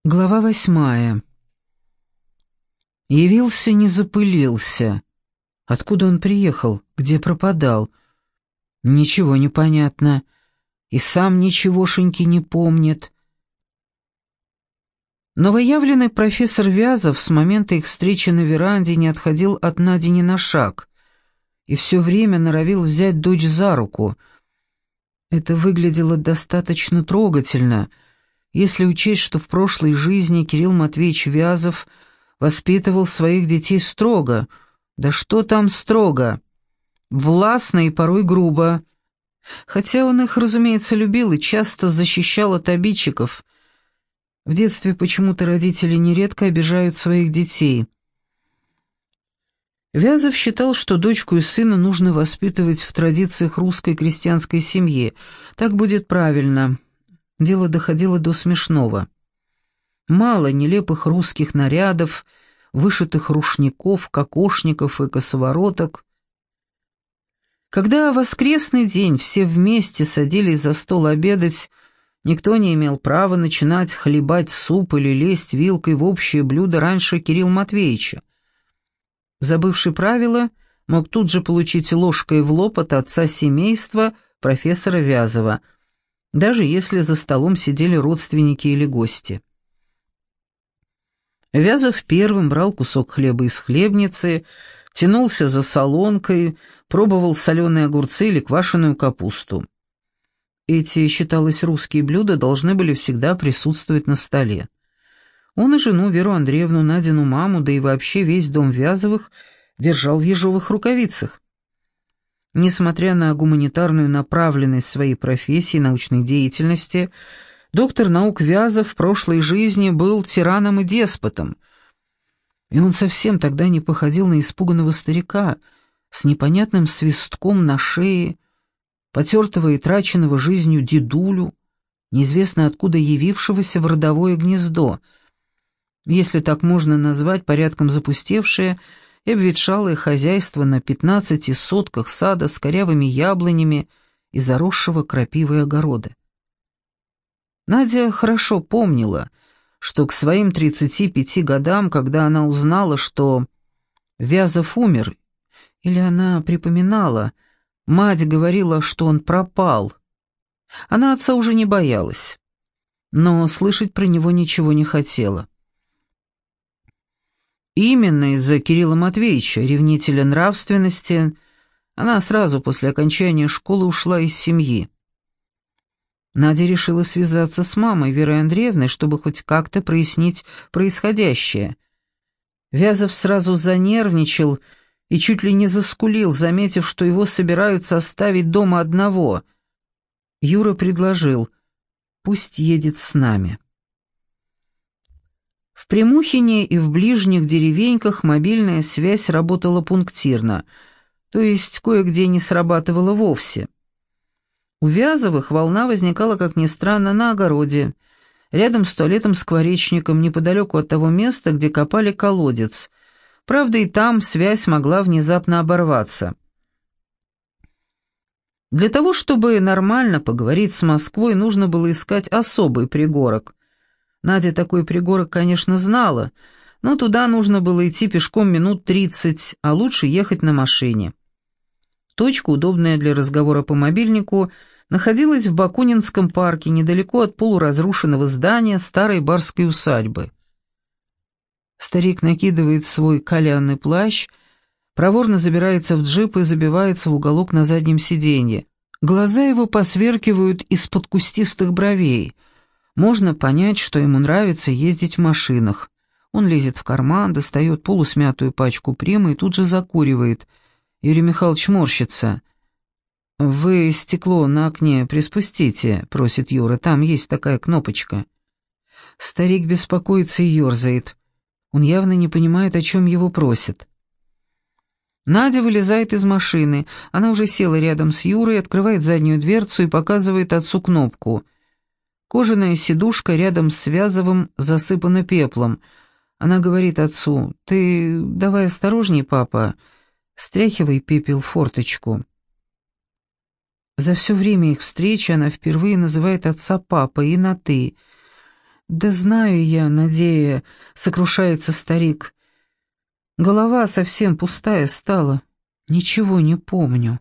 Глава 8. Явился, не запылился. Откуда он приехал? Где пропадал? Ничего не понятно. И сам ничегошеньки не помнит. Новоявленный профессор Вязов с момента их встречи на веранде не отходил от Нади ни на шаг и все время норовил взять дочь за руку. Это выглядело достаточно трогательно, если учесть, что в прошлой жизни Кирилл Матвеевич Вязов воспитывал своих детей строго. Да что там строго? Властно и порой грубо. Хотя он их, разумеется, любил и часто защищал от обидчиков. В детстве почему-то родители нередко обижают своих детей. Вязов считал, что дочку и сына нужно воспитывать в традициях русской крестьянской семьи. Так будет правильно. Дело доходило до смешного. Мало нелепых русских нарядов, вышитых рушников, кокошников и косовороток. Когда в воскресный день все вместе садились за стол обедать, никто не имел права начинать хлебать суп или лезть вилкой в общее блюдо раньше Кирилла Матвеевича. Забывший правила, мог тут же получить ложкой в лоб от отца семейства профессора Вязова, даже если за столом сидели родственники или гости. Вязов первым брал кусок хлеба из хлебницы, тянулся за солонкой, пробовал соленые огурцы или квашеную капусту. Эти, считалось, русские блюда должны были всегда присутствовать на столе. Он и жену Веру Андреевну, Надину маму, да и вообще весь дом Вязовых держал в ежовых рукавицах. Несмотря на гуманитарную направленность своей профессии и научной деятельности, доктор наук Вязов в прошлой жизни был тираном и деспотом. И он совсем тогда не походил на испуганного старика с непонятным свистком на шее, потертого и траченного жизнью дедулю, неизвестно откуда явившегося в родовое гнездо, если так можно назвать порядком запустевшее и обветшалое хозяйство на 15 сотках сада с корявыми яблонями и заросшего крапивой огорода. Надя хорошо помнила, что к своим 35 годам, когда она узнала, что Вязов умер, или она припоминала, мать говорила, что он пропал. Она отца уже не боялась, но слышать про него ничего не хотела. Именно из-за Кирилла Матвеевича, ревнителя нравственности, она сразу после окончания школы ушла из семьи. Надя решила связаться с мамой Верой Андреевной, чтобы хоть как-то прояснить происходящее. Вязов сразу занервничал и чуть ли не заскулил, заметив, что его собираются оставить дома одного. Юра предложил: «Пусть едет с нами». В Прямухине и в ближних деревеньках мобильная связь работала пунктирно, то есть кое-где не срабатывала вовсе. У Вязовых волна возникала, как ни странно, на огороде, рядом с туалетом-скворечником, неподалеку от того места, где копали колодец. Правда, и там связь могла внезапно оборваться. Для того, чтобы нормально поговорить с Москвой, нужно было искать особый пригорок. Надя такой пригорок, конечно, знала, но туда нужно было идти пешком минут 30, а лучше ехать на машине. Точка, удобная для разговора по мобильнику, находилась в Бакунинском парке, недалеко от полуразрушенного здания старой барской усадьбы. Старик накидывает свой кальянный плащ, проворно забирается в джип и забивается в уголок на заднем сиденье. Глаза его посверкивают из-под кустистых бровей. Можно понять, что ему нравится ездить в машинах. Он лезет в карман, достает полусмятую пачку примы и тут же закуривает. Юрий Михайлович морщится. «Вы стекло на окне приспустите», — просит Юра, — «там есть такая кнопочка». Старик беспокоится и ерзает. Он явно не понимает, о чем его просят. Надя вылезает из машины. Она уже села рядом с Юрой, открывает заднюю дверцу и показывает отцу кнопку. Кожаная сидушка рядом с Вязовым засыпана пеплом. Она говорит отцу: «Ты давай осторожней, папа, стряхивай пепел в форточку». За все время их встречи она впервые называет отца папой и на «ты». «Да знаю я, Надея», — сокрушается старик. «Голова совсем пустая стала. Ничего не помню».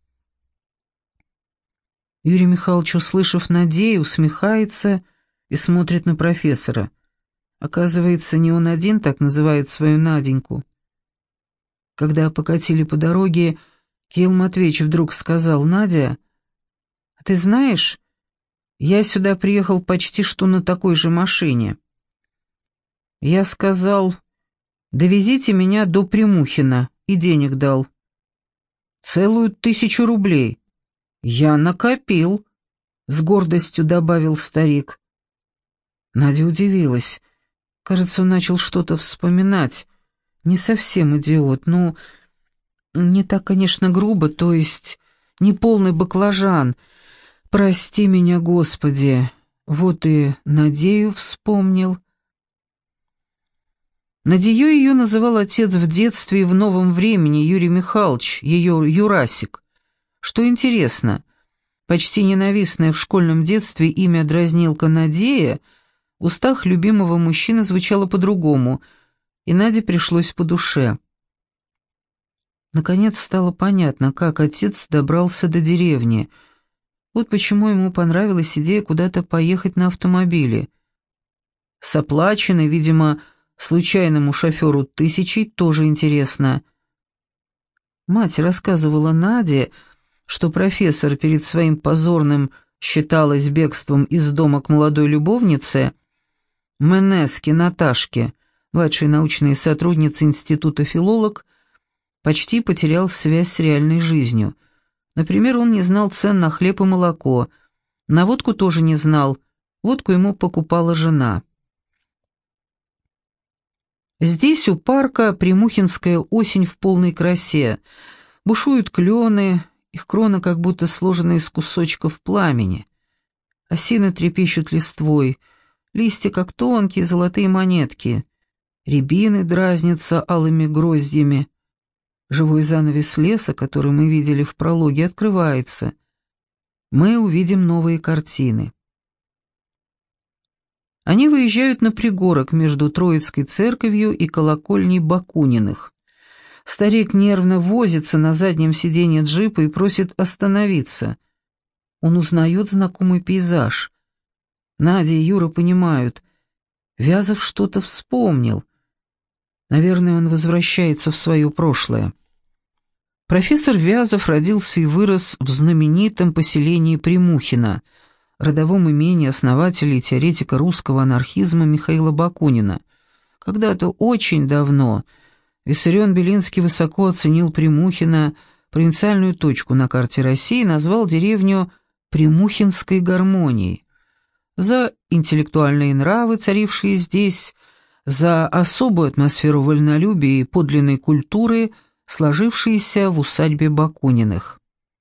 Юрий Михайлович, услышав Надею, усмехается и смотрит на профессора. Оказывается, не он один так называет свою Наденьку. Когда покатили по дороге, Кирилл Матвеевич вдруг сказал: «Надя, а ты знаешь, я сюда приехал почти что на такой же машине». Я сказал: «Довезите меня до Примухина», и денег дал. 1000 рублей. «Я накопил», — с гордостью добавил старик. Надя удивилась. Кажется, он начал что-то вспоминать. Не совсем идиот, ну, не так, конечно, грубо, то есть не полный баклажан. Прости меня, Господи. Вот и Надею вспомнил. Надеей ее называл отец в детстве и в новом времени, Юрий Михайлович, ее Юрасик. Что интересно, почти ненавистное в школьном детстве имя дразнилка Надея в устах любимого мужчины звучало по-другому, и Наде пришлось по душе. Наконец стало понятно, как отец добрался до деревни. Вот почему ему понравилась идея куда-то поехать на автомобиле. С оплаченной, видимо, случайному шоферу 1000 тоже интересно. Мать рассказывала Наде, что профессор перед своим позорным, считалось, бегством из дома к молодой любовнице, Менеске Наташке, младшей научной сотруднице института филолог, почти потерял связь с реальной жизнью. Например, он не знал цен на хлеб и молоко, на водку тоже не знал, водку ему покупала жена. Здесь у парка примухинская осень в полной красе. Бушуют клены, их кроны как будто сложены из кусочков пламени. Осины трепещут листвой, листья как тонкие золотые монетки. Рябины дразнятся алыми гроздьями. Живой занавес леса, который мы видели в прологе, открывается. Мы увидим новые картины. Они выезжают на пригорок между Троицкой церковью и колокольней Бакуниных. Старик нервно возится на заднем сиденье джипа и просит остановиться. Он узнает знакомый пейзаж. Надя и Юра понимают. Вязов что-то вспомнил. Наверное, он возвращается в свое прошлое. Профессор Вязов родился и вырос в знаменитом поселении Примухино, родовом имении основателя и теоретика русского анархизма Михаила Бакунина. Когда-то очень давно Виссарион-Белинский высоко оценил Примухино, провинциальную точку на карте России, и назвал деревню Примухинской гармонией. За интеллектуальные нравы, царившие здесь, за особую атмосферу вольнолюбия и подлинной культуры, сложившиеся в усадьбе Бакуниных.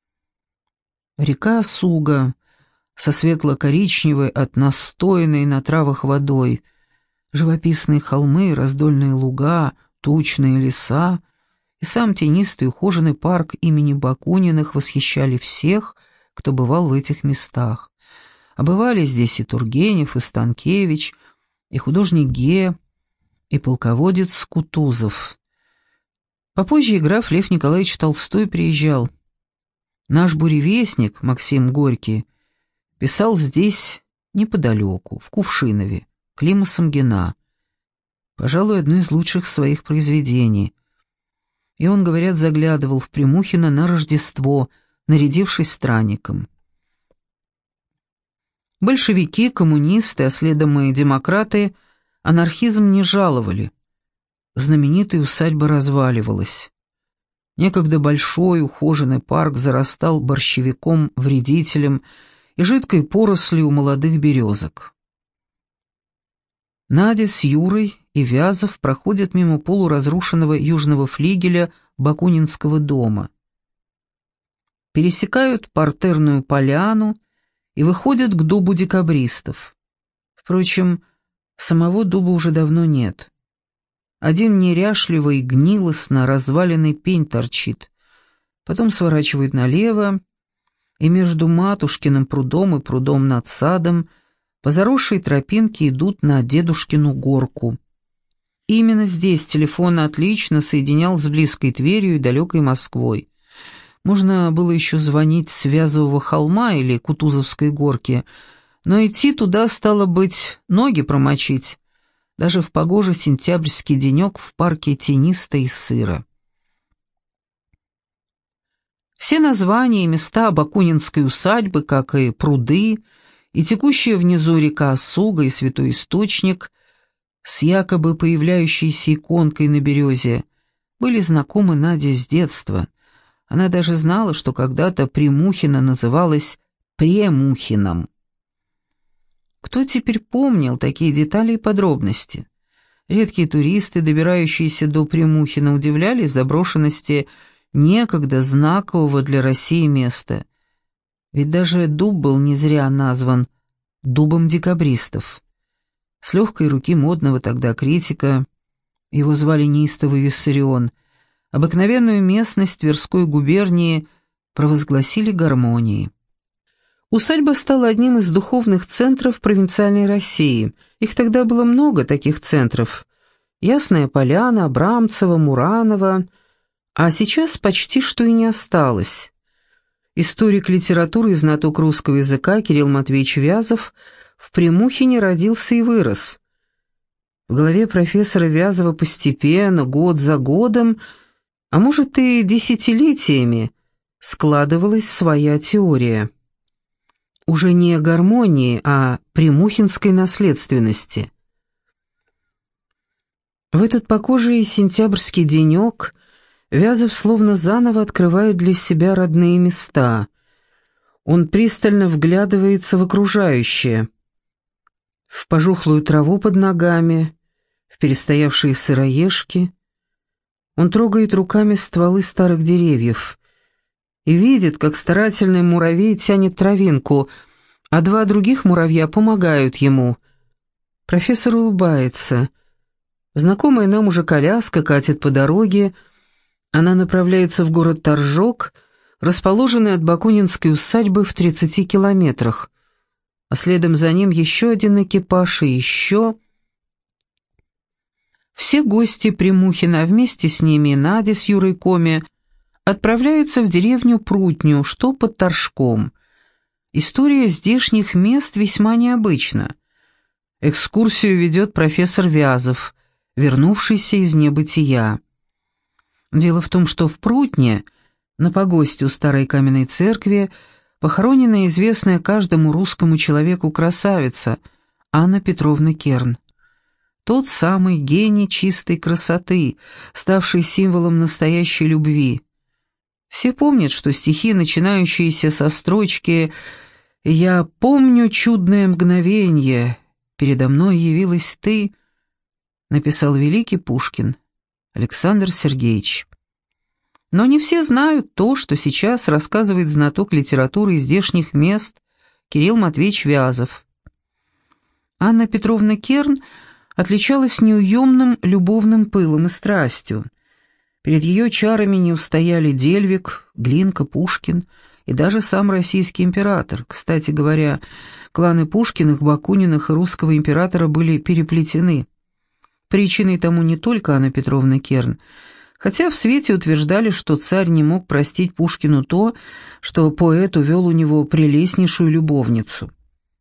Река Суга со светло-коричневой от настойной на травах водой, живописные холмы, раздольные луга, тучные леса и сам тенистый ухоженный парк имени Бакуниных восхищали всех, кто бывал в этих местах. А бывали здесь и Тургенев, и Станкевич, и художник Ге, и полководец Кутузов. Попозже и граф Лев Николаевич Толстой приезжал. Наш буревестник Максим Горький писал здесь неподалеку, в Кувшинове, Клима Самгина. Пожалуй, одно из лучших своих произведений. И он, говорят, заглядывал в Примухино на Рождество, нарядившись странником. Большевики, коммунисты, а следом и демократы анархизм не жаловали. Знаменитая усадьба разваливалась. Некогда большой ухоженный парк зарастал борщевиком-вредителем и жидкой порослью молодых березок. Надя с Юрой и Вязов проходят мимо полуразрушенного южного флигеля Бакунинского дома. Пересекают партерную поляну и выходят к дубу декабристов. Впрочем, самого дуба уже давно нет. Один неряшливо и гнилостно разваленный пень торчит. Потом сворачивают налево, и между Матушкиным прудом и прудом над садом по заросшей тропинке идут на дедушкину горку. Именно здесь телефон отлично соединял с близкой Тверью и далекой Москвой. Можно было еще звонить с Вязового холма или Кутузовской горки, но идти туда, стало быть, ноги промочить. Даже в погожий сентябрьский денек в парке тенисто и сыро. Все названия и места Бакунинской усадьбы, как и пруды, и текущая внизу река Суга и Святой Источник с якобы появляющейся иконкой на березе, были знакомы Наде с детства. Она даже знала, что когда-то Премухино называлось Премухином. Кто теперь помнил такие детали и подробности? Редкие туристы, добирающиеся до Премухина, удивлялись заброшенности некогда знакового для России места. Ведь даже дуб был не зря назван дубом декабристов. С легкой руки модного тогда критика, его звали неистовый Виссарион, обыкновенную местность Тверской губернии провозгласили гармонией. Усадьба стала одним из духовных центров провинциальной России. Их тогда было много, таких центров. Ясная Поляна, Абрамцево, Муранова, а сейчас почти что и не осталось. Историк литературы и знаток русского языка Кирилл Матвеевич Вязов в Премухине родился и вырос. В голове профессора Вязова постепенно, год за годом, а может и десятилетиями, складывалась своя теория. Уже не гармонии, а премухинской наследственности. В этот погожий сентябрьский денек Вязов словно заново открывает для себя родные места. Он пристально вглядывается в окружающее, в пожухлую траву под ногами, в перестоявшие сыроежки. Он трогает руками стволы старых деревьев и видит, как старательный муравей тянет травинку, а два других муравья помогают ему. Профессор улыбается. Знакомая нам уже коляска катит по дороге. Она направляется в город Торжок, расположенный от Бакунинской усадьбы в 30 километрах, а следом за ним еще один экипаж и еще... Все гости Премухина, вместе с ними и Надя с Юрой Коми, отправляются в деревню Прутню, что под Торжком. История здешних мест весьма необычна. Экскурсию ведет профессор Вязов, вернувшийся из небытия. Дело в том, что в Прутне, на погосте у старой каменной церкви, похоронена известная каждому русскому человеку красавица Анна Петровна Керн. Тот самый гений чистой красоты, ставший символом настоящей любви. Все помнят, что стихи, начинающиеся со строчки «Я помню чудное мгновенье, передо мной явилась ты», написал великий Пушкин Александр Сергеевич. Но не все знают то, что сейчас рассказывает знаток литературы из здешних мест Кирилл Матвеевич Вязов. Анна Петровна Керн отличалась неуемным любовным пылом и страстью. Перед ее чарами не устояли Дельвиг, Глинка, Пушкин и даже сам российский император. Кстати говоря, кланы Пушкиных, Бакуниных и русского императора были переплетены. Причиной тому не только Анна Петровна Керн, хотя в свете утверждали, что царь не мог простить Пушкину то, что поэт увел у него прелестнейшую любовницу.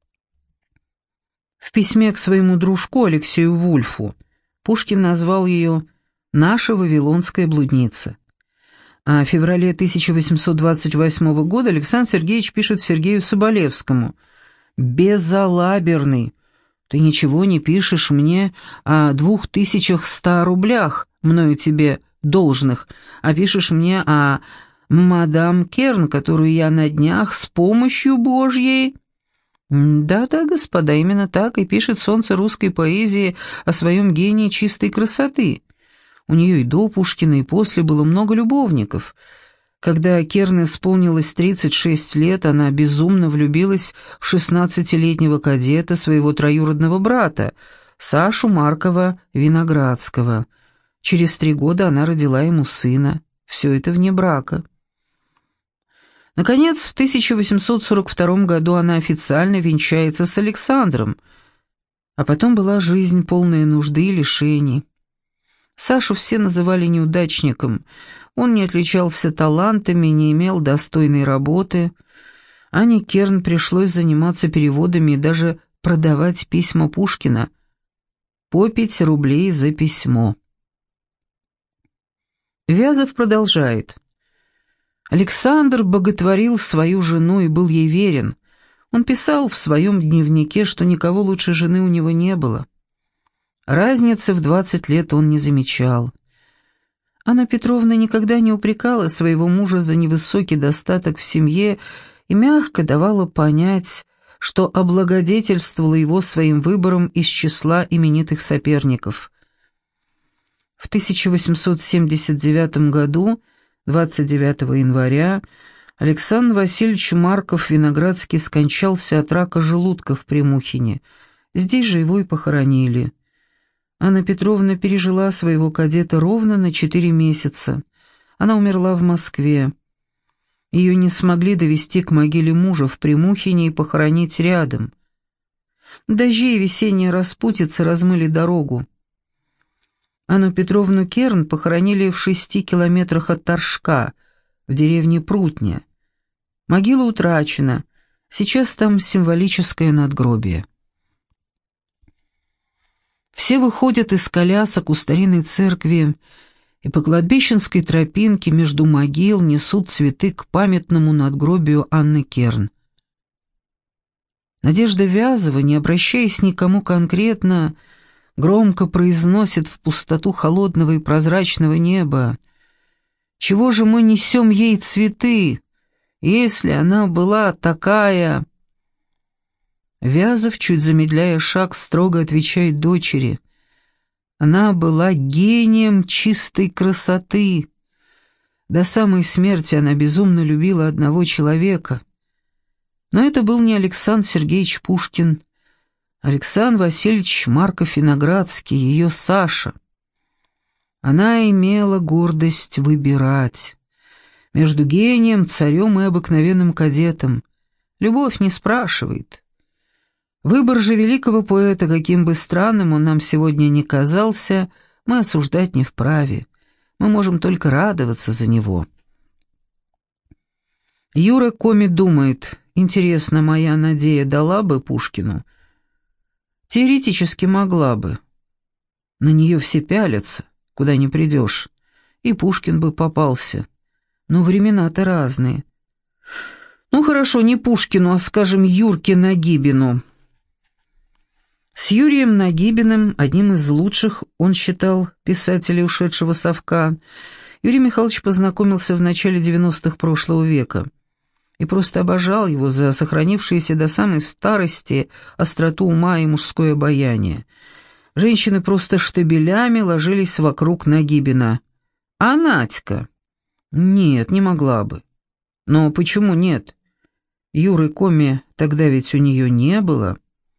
В письме к своему дружку Алексею Вульфу Пушкин назвал ее «наша вавилонская блудница». А в феврале 1828 года Александр Сергеевич пишет Сергею Соболевскому: «Безалаберный, ты ничего не пишешь мне о 2100 рублях, мною тебе должных, а пишешь мне о мадам Керн, которую я на днях с помощью Божьей...» Да-да, господа, именно так и пишет солнце русской поэзии о своем гении чистой красоты. У нее и до Пушкина, и после было много любовников. Когда Керн исполнилось 36 лет, она безумно влюбилась в 16-летнего кадета, своего троюродного брата, Сашу Маркова Виноградского. Через 3 года она родила ему сына. Все это вне брака. Наконец, в 1842 году она официально венчается с Александром, а потом была жизнь, полная нужды и лишений. Сашу все называли неудачником, он не отличался талантами, не имел достойной работы. Ане Керн пришлось заниматься переводами и даже продавать письма Пушкина по 5 рублей за письмо. Вязов продолжает. Александр боготворил свою жену и был ей верен. Он писал в своем дневнике, что никого лучше жены у него не было. Разницы в 20 лет он не замечал. Анна Петровна никогда не упрекала своего мужа за невысокий достаток в семье и мягко давала понять, что облагодетельствовала его своим выбором из числа именитых соперников. В 1879 году, 29 января, Александр Васильевич Марков-Виноградский скончался от рака желудка в Премухине. Здесь же его и похоронили. Анна Петровна пережила своего кадета ровно на 4 месяца. Она умерла в Москве. Ее не смогли довести к могиле мужа в Премухине и похоронить рядом. Дожди и весенняя распутица размыли дорогу. Анну Петровну Керн похоронили в 6 километрах от Торжка, в деревне Прутня. Могила утрачена, сейчас там символическое надгробие. Все выходят из колясок у старинной церкви и по кладбищенской тропинке между могил несут цветы к памятному надгробию Анны Керн. Надежда Вязова, не обращаясь никому конкретно, громко произносит в пустоту холодного и прозрачного неба: «Чего же мы несем ей цветы, если она была такая?» Вязов, чуть замедляя шаг, строго отвечает дочери: «Она была гением чистой красоты. До самой смерти она безумно любила одного человека. Но это был не Александр Сергеевич Пушкин, Александр Васильевич Марков-Виноградский, ее Саша. Она имела гордость выбирать между гением, царем и обыкновенным кадетом. Любовь не спрашивает. Выбор же великого поэта, каким бы странным он нам сегодня ни казался, мы осуждать не вправе. Мы можем только радоваться за него». Юра Коми думает: интересно, моя Надея дала бы Пушкину? Теоретически могла бы. На нее все пялятся, куда ни придешь. И Пушкин бы попался. Но времена-то разные. Ну хорошо, не Пушкину, а, скажем, Юрке Нагибину. С Юрием Нагибиным, одним из лучших, он считал, писателей ушедшего совка, Юрий Михайлович познакомился в начале 90-х прошлого века и просто обожал его за сохранившиеся до самой старости остроту ума и мужское обаяние. Женщины просто штабелями ложились вокруг Нагибина. А Надька? Нет, не могла бы. Но почему нет? Юры Коми тогда ведь у нее не было.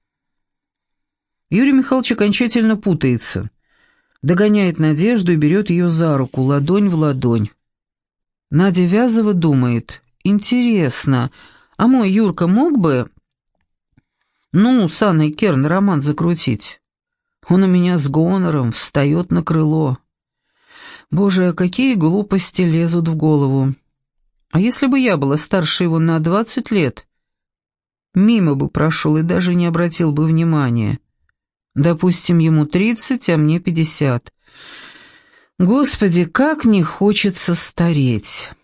Юрий Михайлович окончательно путается, догоняет Надежду и берет ее за руку, ладонь в ладонь. Надя Вязова думает: интересно, а мой Юрка мог бы, с Анной Керн роман закрутить? Он у меня с гонором встает на крыло. Боже, какие глупости лезут в голову. А если бы я была старше его на 20 лет? Мимо бы прошел и даже не обратил бы внимания. Допустим, ему 30, а мне 50. Господи, как не хочется стареть.